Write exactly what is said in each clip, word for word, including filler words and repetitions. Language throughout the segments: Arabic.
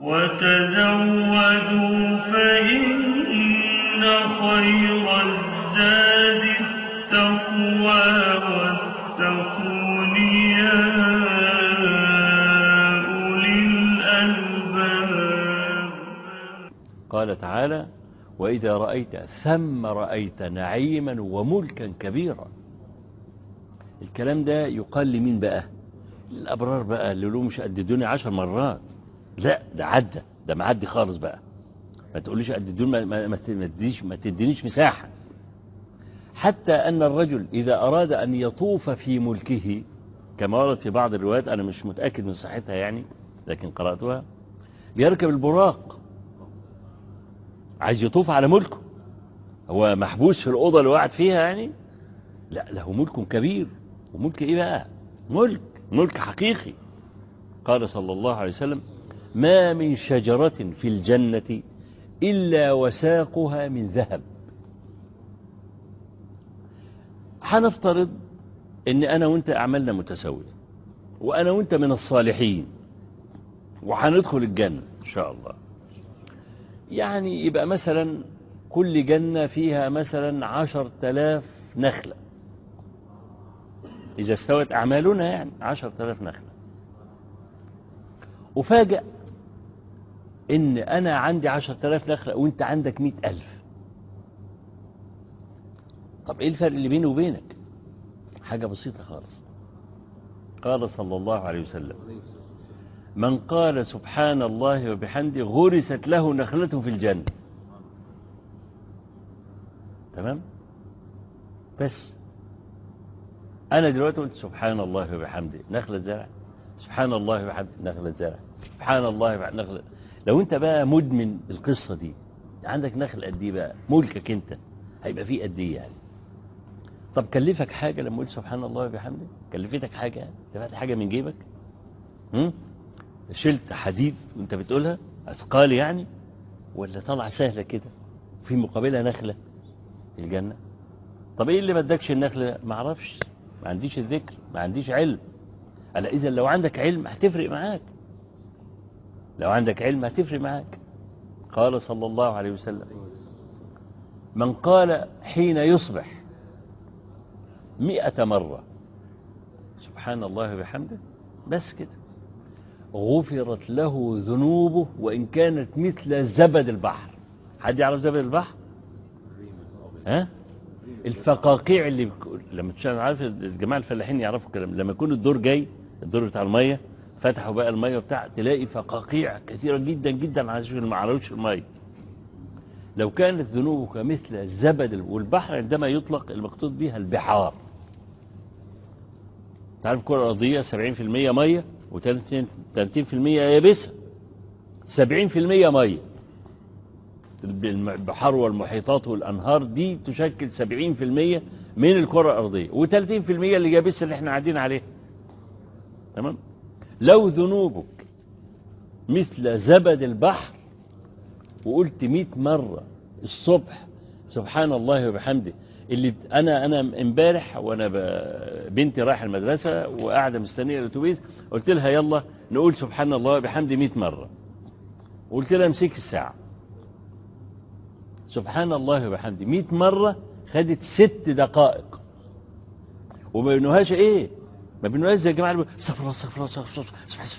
وتزودوا فإن خير الزاد التقوى واتقون يا أولي الألباب. قال تعالى: وإذا رأيت ثم رأيت نعيما وملكا كبيرا. الكلام ده يقال لمين بقى؟ الأبرار بقى اللي له مش قد الدنيا عشر مرات. لا، ده عدى، ده معدي خالص بقى. ما تقوليش قد الدنيا، ما, ما, ما, تدينيش ما تدينيش مساحة. حتى أن الرجل إذا أراد أن يطوف في ملكه كما ورد في بعض الروايات، أنا مش متأكد من صحتها يعني لكن قرأتها، بيركب البراق، عايز يطوف على ملكه. هو محبوس في الأوضة اللي قاعد فيها يعني؟ لا، له ملك كبير. وملك إيه بقى؟ ملك ملك حقيقي. قال صلى الله عليه وسلم: ما من شجرة في الجنة إلا وساقها من ذهب. هنفترض ان انا وانت اعمالنا متساوية، وانا وانت من الصالحين، وهندخل الجنة ان شاء الله. يعني يبقى مثلا كل جنة فيها مثلا عشر تلاف نخلة، اذا استوت اعمالنا يعني عشر تلاف نخلة. وفاجأ ان انا عندي عشر تلاف نخلة وانت عندك مئة الف. طب ايه الفرق اللي بيني وبينك؟ حاجة بسيطة خالص. قال صلى الله عليه وسلم: من قال سبحان الله وبحمده غرست له نخلة في الجنة. تمام؟ بس أنا دلوقتي قلت سبحان الله وبحمده نخلة زرع، سبحان الله وبحمده نخلة زرع، سبحان الله وبحمده نخلة. لو أنت بقى مدمن القصة دي، عندك نخل قد إيه بقى؟ ملكك أنت هيبقى فيه قد إيه يعني؟ طب كلفك حاجة لما قلت سبحان الله وبحمده؟ كلفتك حاجة؟ دفعت حاجة من جيبك؟ هم؟ شلت حديد وانت بتقولها أثقال يعني؟ ولا طلع سهلة كده في مقابلها نخلة في الجنة؟ طب ايه اللي ما ادكش النخلة؟ ما اعرفش، ما عنديش الذكر، ما عنديش علم. ألا إذا لو عندك علم هتفرق معاك، لو عندك علم هتفرق معاك. قال صلى الله عليه وسلم: من قال حين يصبح مئة مرة سبحان الله وبحمده بس كده غفرت له ذنوبه وإن كانت مثل زبد البحر. حد يعرف زبد البحر؟ ها؟ الفقاقيع اللي بك... لما تشاهد، عارف الجماعة الفلاحين يعرفوا الكلام، لما يكون الدور جاي، الدور بتاع المية فتحوا بقى المية بتاع، تلاقي فقاقيع كثيرة جدا جدا على عروش المية. لو كانت ذنوبك مثل زبد، والبحر عندما يطلق المقصود بها البحار. تعرف الكرة الأرضية سبعين في المية مية وثلاثين في المية يابسة. سبعين في المية مية، البحار والمحيطات والأنهار دي تشكل سبعين في المية من الكرة الأرضية، وثلاثين في المية اللي يابسة اللي احنا قاعدين عليه. تمام؟ لو ذنوبك مثل زبد البحر وقلت مئة مرة الصبح سبحان الله وبحمده، اللي انا انا امبارح وانا بنتي رايحه المدرسه وقاعده مستنيه الاتوبيس، قلت لها يلا نقول سبحان الله وبحمده مئة مره، وقلت لها امسك الساعه. سبحان الله وبحمده مئة مره خدت ست دقائق. وما بينوهاش ايه؟ ما بينوهاش زي الجماعه اللي استغفر الله استغفر الله استغفر الله.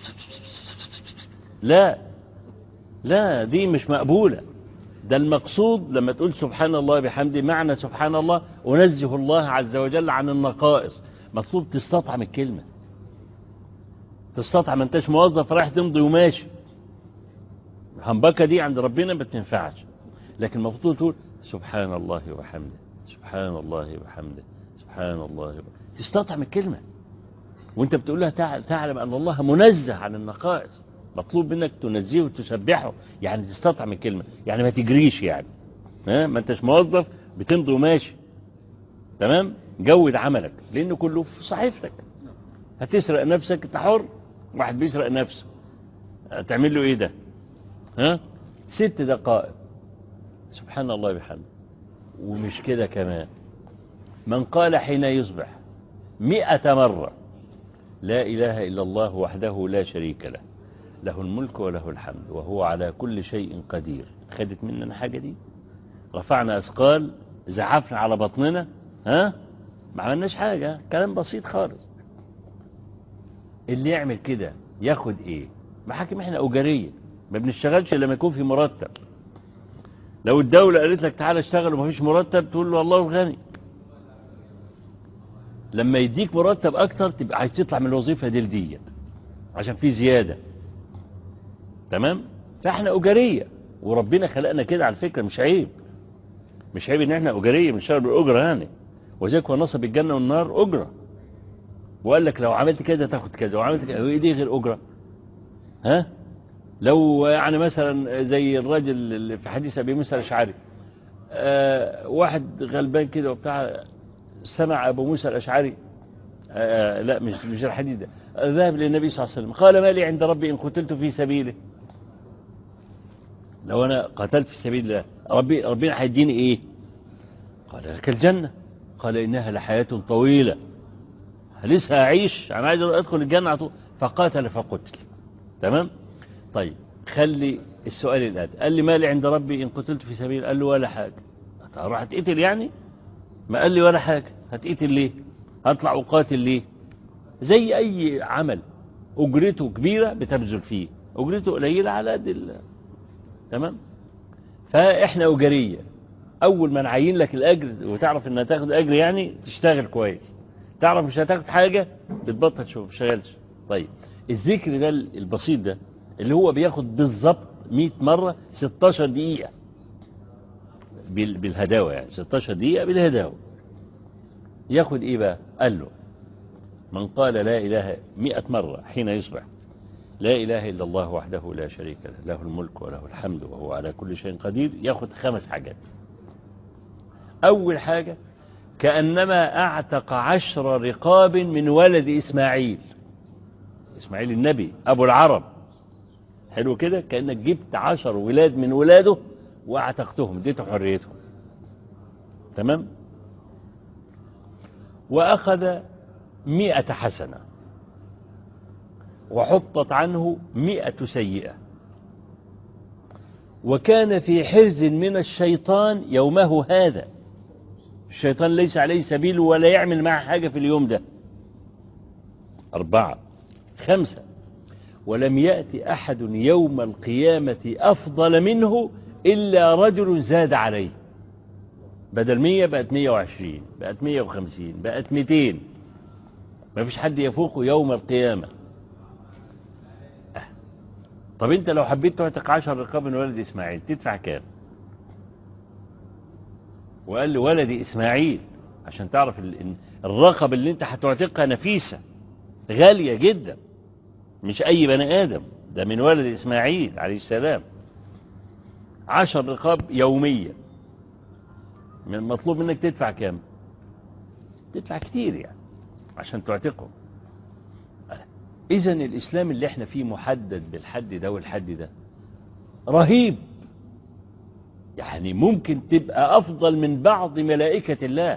لا لا، دي مش مقبوله. ده المقصود لما تقول سبحان الله بحمده، معنى سبحان الله أنزه الله عز وجل عن النقائص. مطلوب تستطعم الكلمة، تستطعم. انتش موظف رايح تمضي وماشي، الهمبكة دي عند ربنا ما تنفعش. لكن المفروض تقول سبحان الله وبحمده، سبحان الله وبحمده، سبحان الله وبحمده. تستطعم الكلمة وانت بتقولها، تعلم أن الله منزه عن النقائص. مطلوب منك تنزيه وتسبحه، يعني تستطعم الكلمة، يعني ما تجريش يعني. ها؟ ما انتش موظف بتمضي وماشي. تمام؟ جود عملك، لأنه كله في صحيفتك. هتسرق نفسك انت حر، واحد بيسرق نفسه تعمل له ايه ده؟ ها؟ ست دقائق سبحان الله بحمده. ومش كده كمان، من قال حين يصبح مئة مرة لا إله إلا الله وحده لا شريك له له الملك وله الحمد وهو على كل شيء قدير. خدت مننا الحاجة دي؟ رفعنا أثقال، زحفنا على بطننا، ها ما عملناش حاجة، كلام بسيط خالص. اللي يعمل كده ياخد ايه؟ محاكم احنا أجارية، ما بنشتغلش لما يكون في مرتب. لو الدولة قالت لك تعالى اشتغل ومفيش مرتب تقول له الله غني. لما يديك مرتب اكتر تبقى عايز تطلع من الوظيفة دي لديت عشان في زيادة. تمام؟ فاحنا أجارية، وربنا خلقنا كده على فكرة، مش عيب. مش عيب ان احنا أجارية، بنشتغل بالأجرة يعني. وذلك هو نصب الجنة والنار أجرة، وقال لك لو عملت كده تاخد كذا وعملت كذا. ايه دي غير أجرة؟ ها؟ لو يعني مثلا زي الراجل اللي في حديث أبي موسى الأشعري، آه واحد غلبان كده وبتاع، سمع أبو موسى الأشعري، آه لا مش مش الحديث ده، ذهب للنبي صلى الله عليه وسلم قال ما لي عند ربي إن قتلت في سبيله. لو أنا قتلت في سبيل الله ربي ربنا هيديني إيه؟ قال لك الجنة. قال إنها لحياة طويلة، لسه أعيش، أنا عايز أدخل الجنة على طول. فقاتل فقتل. تمام؟ طيب خلي السؤال الآتي، قال لي ما لي عند ربي إن قتلت في سبيل، قال له ولا حاجة. راح هتقتل يعني؟ ما قال لي ولا حاجة، هتقتل ليه؟ هطلع أقاتل ليه؟ زي أي عمل أجرته كبيرة بتبذل فيه، أجرته قليلة على قد ال... تمام؟ فإحنا أجرية. أول ما نعين لك الأجر وتعرف إنها تاخد أجر يعني تشتغل كويس، تعرف مش هتاخد حاجة بتبطل شغل، مش شغالش. طيب الذكر ده البسيط ده اللي هو بياخد بالظبط مئة مرة ستاشر دقيقة بالهداوة، يعني ستاشر دقيقة بالهداوة. ياخد ايه بقى؟ قال له من قال لا إله مئة مرة حين يصبح لا إله إلا الله وحده لا شريك له له الملك وله الحمد وهو على كل شيء قدير، ياخد خمس حاجات. أول حاجة كأنما أعتق عشر رقاب من ولد إسماعيل. إسماعيل النبي أبو العرب، حلو كده، كأنك جبت عشر ولاد من ولاده واعتقتهم، اديتهم حريتهم. تمام؟ وأخذ مئة حسنة وحطت عنه مئة سيئة، وكان في حرز من الشيطان يومه هذا. الشيطان ليس عليه سبيل ولا يعمل معه حاجة في اليوم ده. أربعة. خمسة، ولم يأتي أحد يوم القيامة أفضل منه إلا رجل زاد عليه. بدل مية بقت مية وعشرين، بقت مية وخمسين، بقت ميتين. ما فيش حد يفوقه يوم القيامة. أه. طب انت لو حبيت تعتق عشر رقاب من ولد إسماعيل تدفع كام؟ وقال لي ولد إسماعيل عشان تعرف الرقب اللي انت هتعتقها نفيسة غالية جدا، مش أي بني آدم، ده من ولد إسماعيل عليه السلام. عشر رقاب يومية، من المطلوب منك تدفع كام؟ تدفع كتير يعني عشان تعتقه. إذن الإسلام اللي احنا فيه محدد بالحد ده والحد ده رهيب، يعني ممكن تبقى أفضل من بعض ملائكة الله.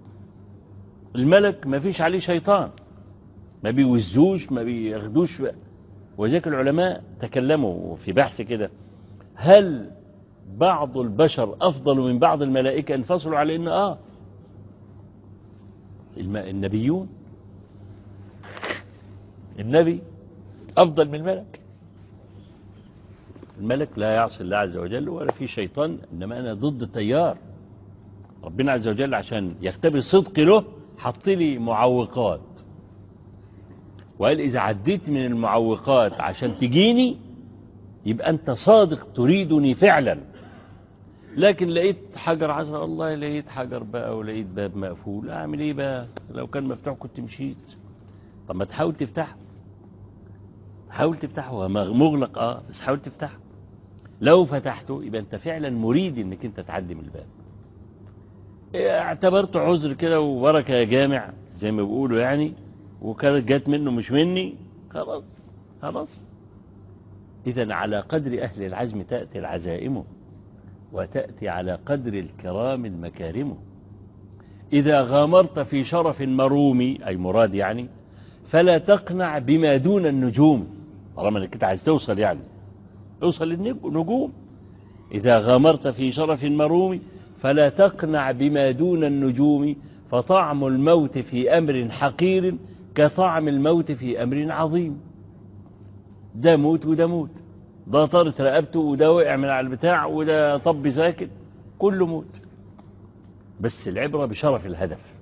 الملك ما فيش عليه شيطان، ما بيوزوش ما بياخدوش. وذلك العلماء تكلموا في بحث كده، هل بعض البشر أفضل من بعض الملائكة؟ انفصلوا على إن آه النبيون، النبي أفضل من الملك. الملك لا يعصي الله عز وجل ولا في شيطان، إنما أنا ضد التيار. ربنا عز وجل عشان يختبر صدقي له حط لي معوقات، وقال إذا عديت من المعوقات عشان تجيني يبقى أنت صادق تريدني فعلا. لكن لقيت حجر عزرا، والله لقيت حجر بقى ولقيت باب مقفول، أعمل إيه بقى؟ لو كان مفتوح كنت مشيت. طب ما تحاول تفتحه، حاول تفتحه. هو مغلق اه بس حاول تفتحه. لو فتحته يبقى أنت فعلا مريد إنك أنت تعدي من الباب. اعتبرت عذر كده وبركة يا جامع زي ما بيقولوا يعني، وكانت جات منه مش مني، خلاص خلاص. إذن على قدر أهل العزم تأتي العزائم، وتأتي على قدر الكرام المكارم. إذا غامرت في شرف مرومي أي مراد يعني، فلا تقنع بما دون النجوم. طالما انك انت عايز توصل يعني اوصل للنجوم. إذا غامرت في شرف مروم فلا تقنع بما دون النجوم، فطعم الموت في أمر حقير كطعم الموت في أمر عظيم. ده موت وده موت، ده طارت رقبته وده وقع من على البتاع وده طب ساكت، كله موت. بس العبرة بشرف الهدف.